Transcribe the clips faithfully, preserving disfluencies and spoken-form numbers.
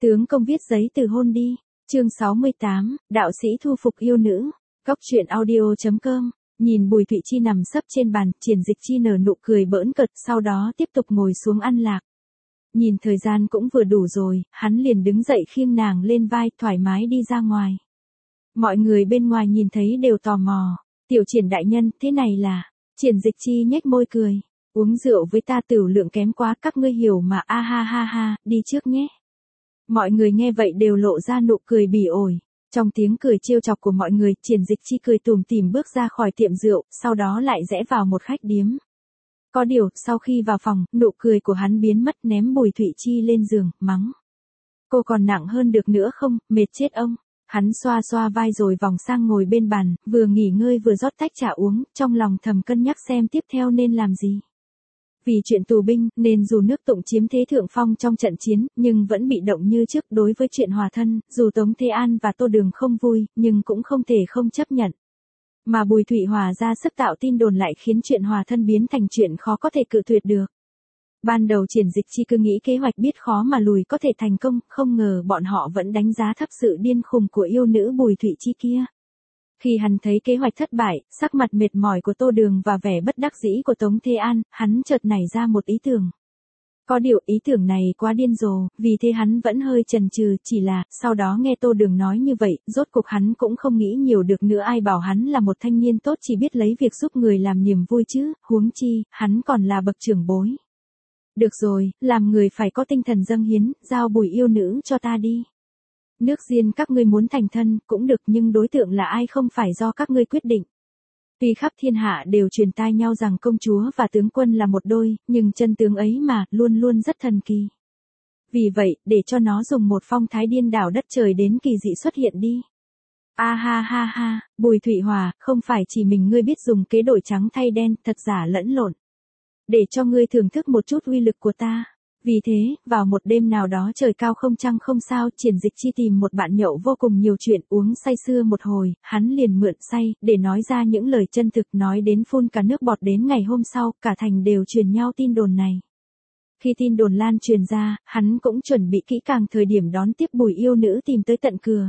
Tướng công viết giấy từ hôn đi. Chương sáu mươi tám, đạo sĩ thu phục yêu nữ. Góc truyện audio chấm com. Nhìn Bùi Thụy Chi nằm sấp trên bàn, Triển Dịch Chi nở nụ cười bỡn cợt, sau đó tiếp tục ngồi xuống ăn lạc. Nhìn thời gian cũng vừa đủ rồi, hắn liền đứng dậy khiêng nàng lên vai, thoải mái đi ra ngoài. Mọi người bên ngoài nhìn thấy đều tò mò. Tiểu Triển đại nhân, thế này là... Triển Dịch Chi nhếch môi cười. Uống rượu với ta tửu lượng kém quá, các ngươi hiểu mà, a ha ha ha, đi trước nhé. Mọi người nghe vậy đều lộ ra nụ cười bỉ ổi. Trong tiếng cười trêu chọc của mọi người, Triển Dịch Chi cười tủm tỉm bước ra khỏi tiệm rượu, sau đó lại rẽ vào một khách điếm. Có điều, sau khi vào phòng, nụ cười của hắn biến mất, ném Bùi Thụy Chi lên giường, mắng. Cô còn nặng hơn được nữa không, mệt chết ông. Hắn xoa xoa vai rồi vòng sang ngồi bên bàn, vừa nghỉ ngơi vừa rót tách trà uống, trong lòng thầm cân nhắc xem tiếp theo nên làm gì. Vì chuyện tù binh, nên dù nước Tụng chiếm thế thượng phong trong trận chiến, nhưng vẫn bị động như trước. Đối với chuyện hòa thân, dù Tống Thế An và Tô Đường không vui, nhưng cũng không thể không chấp nhận. Mà Bùi Thụy Hòa ra sức tạo tin đồn lại khiến chuyện hòa thân biến thành chuyện khó có thể cự tuyệt được. Ban đầu Triển Dịch Chi cứ nghĩ kế hoạch biết khó mà lùi có thể thành công, không ngờ bọn họ vẫn đánh giá thấp sự điên khùng của yêu nữ Bùi Thụy Chi kia. Khi hắn thấy kế hoạch thất bại, sắc mặt mệt mỏi của Tô Đường và vẻ bất đắc dĩ của Tống Thế An, hắn chợt nảy ra một ý tưởng. Có điều ý tưởng này quá điên rồ, vì thế hắn vẫn hơi chần chừ, chỉ là, sau đó nghe Tô Đường nói như vậy, rốt cuộc hắn cũng không nghĩ nhiều được nữa, ai bảo hắn là một thanh niên tốt chỉ biết lấy việc giúp người làm niềm vui chứ, huống chi, hắn còn là bậc trưởng bối. Được rồi, làm người phải có tinh thần dâng hiến, giao Bùi yêu nữ cho ta đi. Nước riêng các ngươi muốn thành thân, cũng được, nhưng đối tượng là ai không phải do các ngươi quyết định. Tuy khắp thiên hạ đều truyền tai nhau rằng công chúa và tướng quân là một đôi, nhưng chân tướng ấy mà, luôn luôn rất thần kỳ. Vì vậy, để cho nó dùng một phong thái điên đảo đất trời đến kỳ dị xuất hiện đi. A ha ha ha, Bùi Thụy Hòa, không phải chỉ mình ngươi biết dùng kế đổi trắng thay đen, thật giả lẫn lộn. Để cho ngươi thưởng thức một chút uy lực của ta. Vì thế, vào một đêm nào đó trời cao không trăng không sao, Triển Dịch Chi tìm một bạn nhậu vô cùng nhiều chuyện, uống say sưa một hồi, hắn liền mượn say, để nói ra những lời chân thực, nói đến phun cả nước bọt. Đến ngày hôm sau, cả thành đều truyền nhau tin đồn này. Khi tin đồn lan truyền ra, hắn cũng chuẩn bị kỹ càng thời điểm đón tiếp Bùi yêu nữ tìm tới tận cửa.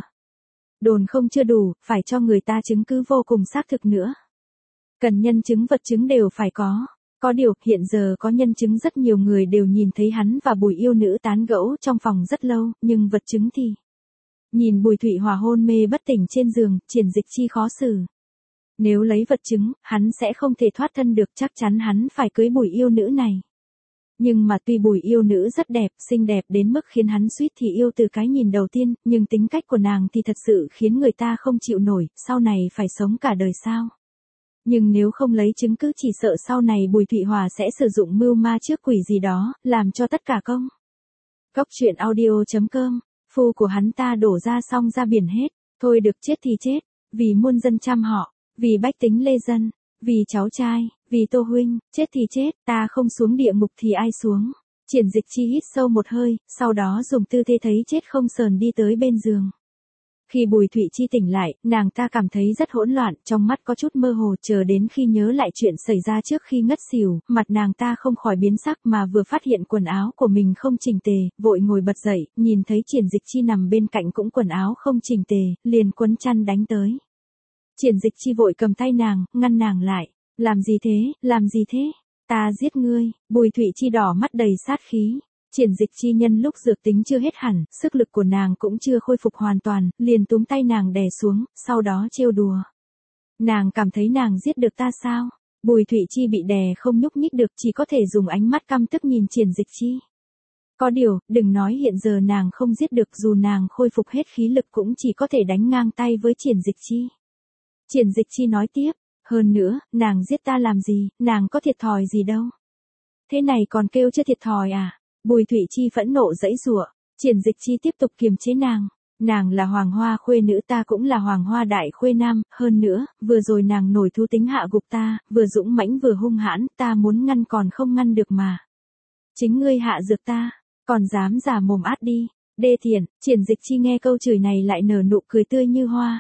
Đồn không chưa đủ, phải cho người ta chứng cứ vô cùng xác thực nữa. Cần nhân chứng vật chứng đều phải có. Có điều, hiện giờ có nhân chứng, rất nhiều người đều nhìn thấy hắn và Bùi yêu nữ tán gẫu trong phòng rất lâu, nhưng vật chứng thì... Nhìn Bùi Thụy Hòa hôn mê bất tỉnh trên giường, Triển Dịch Chi khó xử. Nếu lấy vật chứng, hắn sẽ không thể thoát thân được, chắc chắn hắn phải cưới Bùi yêu nữ này. Nhưng mà tuy Bùi yêu nữ rất đẹp, xinh đẹp đến mức khiến hắn suýt thì yêu từ cái nhìn đầu tiên, nhưng tính cách của nàng thì thật sự khiến người ta không chịu nổi, sau này phải sống cả đời sao. Nhưng nếu không lấy chứng cứ chỉ sợ sau này Bùi Thụy Hòa sẽ sử dụng mưu ma trước quỷ gì đó, làm cho tất cả công. Góc truyện audio chấm com, phu của hắn ta đổ ra xong ra biển hết, thôi được chết thì chết, vì muôn dân trăm họ, vì bách tính lê dân, vì cháu trai, vì Tô huynh, chết thì chết, ta không xuống địa ngục thì ai xuống. Triển Dịch Chi hít sâu một hơi, sau đó dùng tư thế thấy chết không sờn đi tới bên giường. Khi Bùi Thụy Chi tỉnh lại, nàng ta cảm thấy rất hỗn loạn, trong mắt có chút mơ hồ, chờ đến khi nhớ lại chuyện xảy ra trước khi ngất xỉu, mặt nàng ta không khỏi biến sắc, mà vừa phát hiện quần áo của mình không chỉnh tề, vội ngồi bật dậy, nhìn thấy Triển Dịch Chi nằm bên cạnh cũng quần áo không chỉnh tề, liền quấn chăn đánh tới. Triển Dịch Chi vội cầm tay nàng, ngăn nàng lại. Làm gì thế, làm gì thế? Ta giết ngươi. Bùi Thụy Chi đỏ mắt đầy sát khí. Triển Dịch Chi nhân lúc dược tính chưa hết hẳn, sức lực của nàng cũng chưa khôi phục hoàn toàn, liền túm tay nàng đè xuống, sau đó trêu đùa. Nàng cảm thấy nàng giết được ta sao? Bùi Thụy Chi bị đè không nhúc nhích được, chỉ có thể dùng ánh mắt căm tức nhìn Triển Dịch Chi. Có điều, đừng nói hiện giờ nàng không giết được, dù nàng khôi phục hết khí lực cũng chỉ có thể đánh ngang tay với Triển Dịch Chi. Triển Dịch Chi nói tiếp, hơn nữa, nàng giết ta làm gì, nàng có thiệt thòi gì đâu. Thế này còn kêu chưa thiệt thòi à? Bùi Thụy Chi phẫn nộ giãy giụa. Triển Dịch Chi tiếp tục kiềm chế nàng. Nàng là hoàng hoa khuê nữ, ta cũng là hoàng hoa đại khuê nam, hơn nữa, vừa rồi nàng nổi thú tính hạ gục ta, vừa dũng mãnh vừa hung hãn, ta muốn ngăn còn không ngăn được mà. Chính ngươi hạ dược ta, còn dám giả mồm át đi, đê tiện. Triển Dịch Chi nghe câu chửi này lại nở nụ cười tươi như hoa.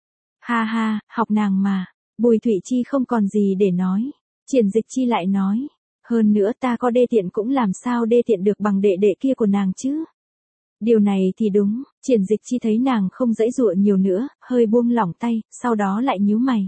Ha ha, học nàng mà. Bùi Thụy Chi không còn gì để nói. Triển Dịch Chi lại nói. Hơn nữa ta có đê tiện cũng làm sao đê tiện được bằng đệ đệ kia của nàng chứ. Điều này thì đúng, Triển Dịch Chi thấy nàng không giãy giụa nhiều nữa, hơi buông lỏng tay, sau đó lại nhíu mày.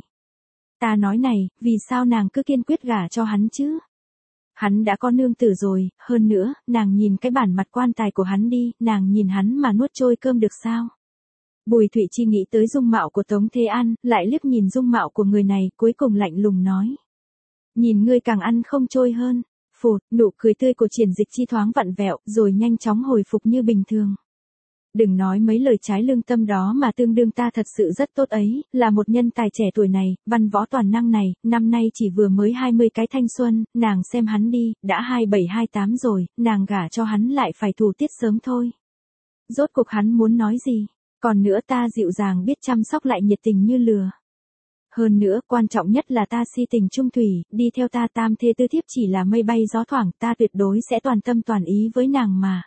Ta nói này, vì sao nàng cứ kiên quyết gả cho hắn chứ? Hắn đã có nương tử rồi, hơn nữa, nàng nhìn cái bản mặt quan tài của hắn đi, nàng nhìn hắn mà nuốt trôi cơm được sao? Bùi Thụy Chi nghĩ tới dung mạo của Tống Thế An, lại liếc nhìn dung mạo của người này, cuối cùng lạnh lùng nói. Nhìn ngươi càng ăn không trôi hơn. Phụt, nụ cười tươi của Triển Dịch Chi thoáng vặn vẹo, rồi nhanh chóng hồi phục như bình thường. Đừng nói mấy lời trái lương tâm đó mà tương đương ta thật sự rất tốt ấy, là một nhân tài trẻ tuổi này, văn võ toàn năng này, năm nay chỉ vừa mới hai mươi cái thanh xuân, nàng xem hắn đi, đã hai bảy hai tám rồi, nàng gả cho hắn lại phải thủ tiết sớm thôi. Rốt cuộc hắn muốn nói gì? Còn nữa ta dịu dàng biết chăm sóc lại nhiệt tình như lừa. Hơn nữa, quan trọng nhất là ta si tình trung thủy, đi theo ta tam thê tư thiếp chỉ là mây bay gió thoảng, ta tuyệt đối sẽ toàn tâm toàn ý với nàng mà.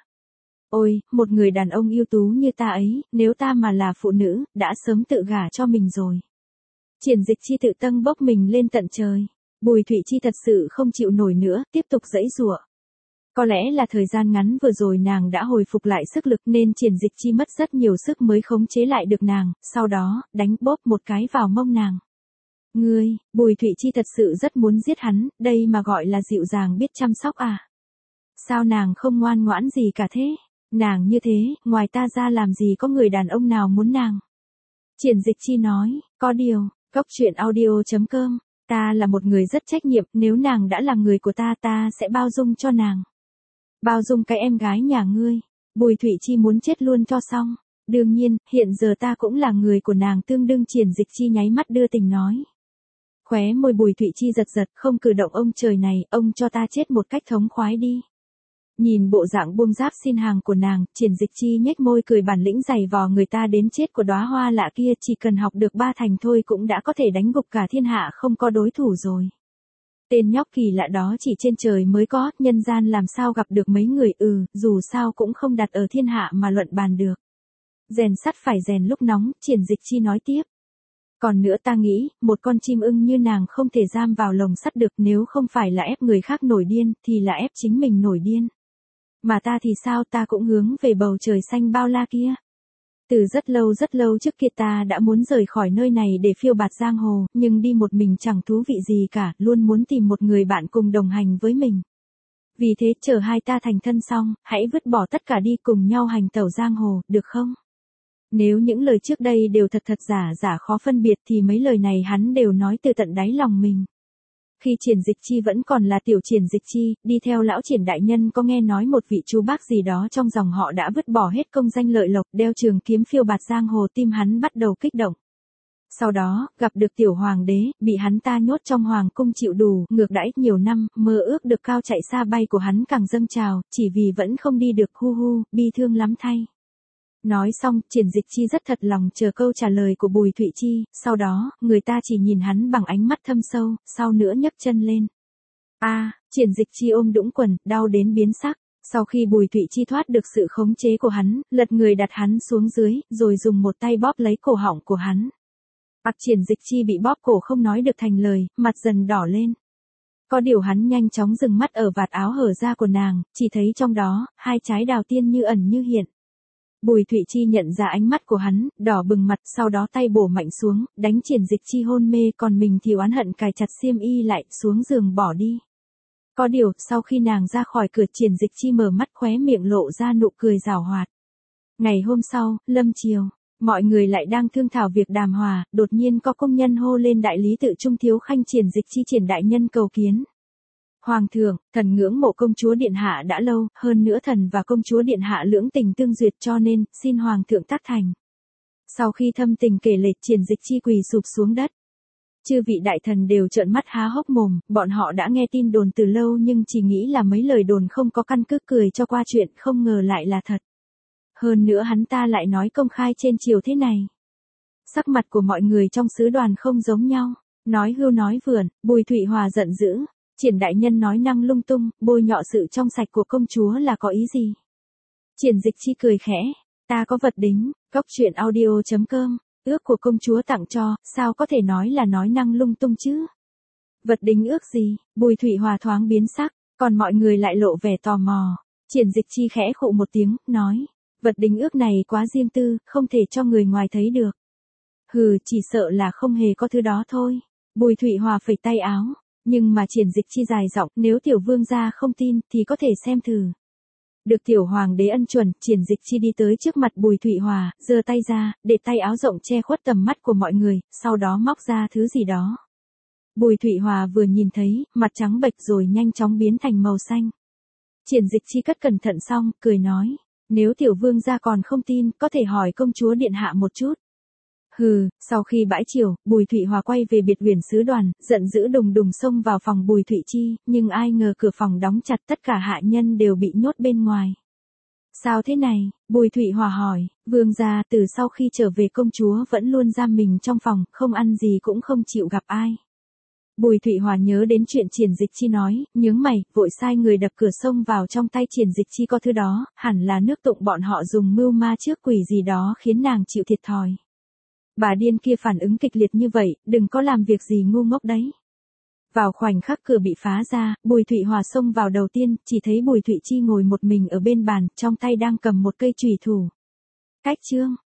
Ôi, một người đàn ông ưu tú như ta ấy, nếu ta mà là phụ nữ, đã sớm tự gả cho mình rồi. Triển Dịch Chi tự tâng bốc mình lên tận trời. Bùi Thụy Chi thật sự không chịu nổi nữa, tiếp tục giãy giụa. Có lẽ là thời gian ngắn vừa rồi nàng đã hồi phục lại sức lực nên Triển Dịch Chi mất rất nhiều sức mới khống chế lại được nàng, sau đó, đánh bóp một cái vào mông nàng. Ngươi, Bùi Thụy Chi thật sự rất muốn giết hắn, đây mà gọi là dịu dàng biết chăm sóc à? Sao nàng không ngoan ngoãn gì cả thế? Nàng như thế, ngoài ta ra làm gì có người đàn ông nào muốn nàng? Triển Dịch Chi nói, có điều, Cốc Truyện Audio chấm com, ta là một người rất trách nhiệm, nếu nàng đã là người của ta ta sẽ bao dung cho nàng. Bao dung cái em gái nhà ngươi, Bùi Thụy Chi muốn chết luôn cho xong. Đương nhiên, hiện giờ ta cũng là người của nàng tương đương. Triển Dịch Chi nháy mắt đưa tình nói. Khóe môi Bùi Thụy Chi giật giật, không cử động. Ông trời này, ông cho ta chết một cách thống khoái đi. Nhìn bộ dạng buông giáp xin hàng của nàng, Triển Dịch Chi nhếch môi cười, bản lĩnh giày vò người ta đến chết của đóa hoa lạ kia, chỉ cần học được ba thành thôi cũng đã có thể đánh gục cả thiên hạ không có đối thủ rồi. Tên nhóc kỳ lạ đó chỉ trên trời mới có, nhân gian làm sao gặp được mấy người. Ừ, dù sao cũng không đặt ở thiên hạ mà luận bàn được. Rèn sắt phải rèn lúc nóng, Triển Dịch Chi nói tiếp. Còn nữa ta nghĩ, một con chim ưng như nàng không thể giam vào lồng sắt được, nếu không phải là ép người khác nổi điên, thì là ép chính mình nổi điên. Mà ta thì sao, ta cũng hướng về bầu trời xanh bao la kia. Từ rất lâu rất lâu trước kia ta đã muốn rời khỏi nơi này để phiêu bạt giang hồ, nhưng đi một mình chẳng thú vị gì cả, luôn muốn tìm một người bạn cùng đồng hành với mình. Vì thế, chờ hai ta thành thân xong, hãy vứt bỏ tất cả đi cùng nhau hành tẩu giang hồ, được không? Nếu những lời trước đây đều thật thật giả giả khó phân biệt thì mấy lời này hắn đều nói từ tận đáy lòng mình. Khi Triển Dịch Chi vẫn còn là tiểu Triển Dịch Chi, đi theo lão Triển đại nhân có nghe nói một vị chú bác gì đó trong dòng họ đã vứt bỏ hết công danh lợi lộc, đeo trường kiếm phiêu bạt giang hồ, tim hắn bắt đầu kích động. Sau đó, gặp được tiểu hoàng đế, bị hắn ta nhốt trong hoàng cung chịu đủ, ngược đãi nhiều năm, mơ ước được cao chạy xa bay của hắn càng dâng trào, chỉ vì vẫn không đi được, hu hu, bi thương lắm thay. Nói xong, Triển Dịch Chi rất thật lòng chờ câu trả lời của Bùi Thụy Chi, sau đó, người ta chỉ nhìn hắn bằng ánh mắt thâm sâu, sau nữa nhấc chân lên. A, à, Triển Dịch Chi ôm đũng quần, đau đến biến sắc. Sau khi Bùi Thụy Chi thoát được sự khống chế của hắn, lật người đặt hắn xuống dưới, rồi dùng một tay bóp lấy cổ họng của hắn. Ặc Triển Dịch Chi bị bóp cổ không nói được thành lời, mặt dần đỏ lên. Có điều hắn nhanh chóng dừng mắt ở vạt áo hở ra của nàng, chỉ thấy trong đó, hai trái đào tiên như ẩn như hiện. Bùi Thụy Chi nhận ra ánh mắt của hắn, đỏ bừng mặt, sau đó tay bổ mạnh xuống, đánh Triển Dịch Chi hôn mê, còn mình thì oán hận cài chặt xiêm y lại, xuống giường bỏ đi. Có điều, sau khi nàng ra khỏi cửa, Triển Dịch Chi mở mắt, khóe miệng lộ ra nụ cười giảo hoạt. Ngày hôm sau, lâm chiều, mọi người lại đang thương thảo việc đàm hòa, đột nhiên có công nhân hô lên đại lý tự Trung thiếu khanh Triển Dịch Chi Triển đại nhân cầu kiến. Hoàng thượng, thần ngưỡng mộ công chúa điện hạ đã lâu, hơn nữa thần và công chúa điện hạ lưỡng tình tương duyệt cho nên, xin hoàng thượng tác thành. Sau khi thâm tình kể lể, Triển Dịch Chi quỳ sụp xuống đất. Chư vị đại thần đều trợn mắt há hốc mồm, bọn họ đã nghe tin đồn từ lâu nhưng chỉ nghĩ là mấy lời đồn không có căn cứ, cười cho qua chuyện, không ngờ lại là thật. Hơn nữa hắn ta lại nói công khai trên triều thế này. Sắc mặt của mọi người trong sứ đoàn không giống nhau, nói hưu nói vượn. Bùi Thụy Hòa giận dữ. Triển đại nhân nói năng lung tung, bôi nhọ sự trong sạch của công chúa là có ý gì? Triển Dịch Chi cười khẽ, ta có vật đính, Cốc Truyện Audio chấm com, ước của công chúa tặng cho, sao có thể nói là nói năng lung tung chứ? Vật đính ước gì? Bùi Thụy Hòa thoáng biến sắc, còn mọi người lại lộ vẻ tò mò. Triển Dịch Chi khẽ khụ một tiếng, nói, Vật đính ước này quá riêng tư, không thể cho người ngoài thấy được. Hừ, chỉ sợ là không hề có thứ đó thôi. Bùi Thụy Hòa phẩy tay áo, nhưng mà Triển Dịch Chi dài giọng, nếu tiểu vương gia không tin thì có thể xem thử. Được tiểu hoàng đế ân chuẩn, Triển Dịch Chi đi tới trước mặt Bùi Thụy Hòa, giơ tay ra, để tay áo rộng che khuất tầm mắt của mọi người, sau đó móc ra thứ gì đó. Bùi Thụy Hòa vừa nhìn thấy, mặt trắng bệch rồi nhanh chóng biến thành màu xanh. Triển Dịch Chi cất cẩn thận xong, cười nói, nếu tiểu vương gia còn không tin, có thể hỏi công chúa điện hạ một chút. Hừ, sau khi bãi chiều, Bùi Thụy Hòa quay về biệt uyển sứ đoàn, giận dữ đùng đùng xông vào phòng Bùi Thụy Chi, nhưng ai ngờ cửa phòng đóng chặt, tất cả hạ nhân đều bị nhốt bên ngoài. Sao thế này? Bùi Thụy Hòa hỏi, vương gia từ sau khi trở về công chúa vẫn luôn giam mình trong phòng, không ăn gì cũng không chịu gặp ai. Bùi Thụy Hòa nhớ đến chuyện Triển Dịch Chi nói, nhướng mày, vội sai người đập cửa xông vào trong tay Triển Dịch Chi có thứ đó, hẳn là nước tụng bọn họ dùng mưu ma trước quỷ gì đó khiến nàng chịu thiệt thòi. Bà điên kia phản ứng kịch liệt như vậy, đừng có làm việc gì ngu ngốc đấy. Vào khoảnh khắc cửa bị phá ra, Bùi Thụy Hòa xông vào đầu tiên, chỉ thấy Bùi Thụy Chi ngồi một mình ở bên bàn, trong tay đang cầm một cây chùy thủ. Cách chương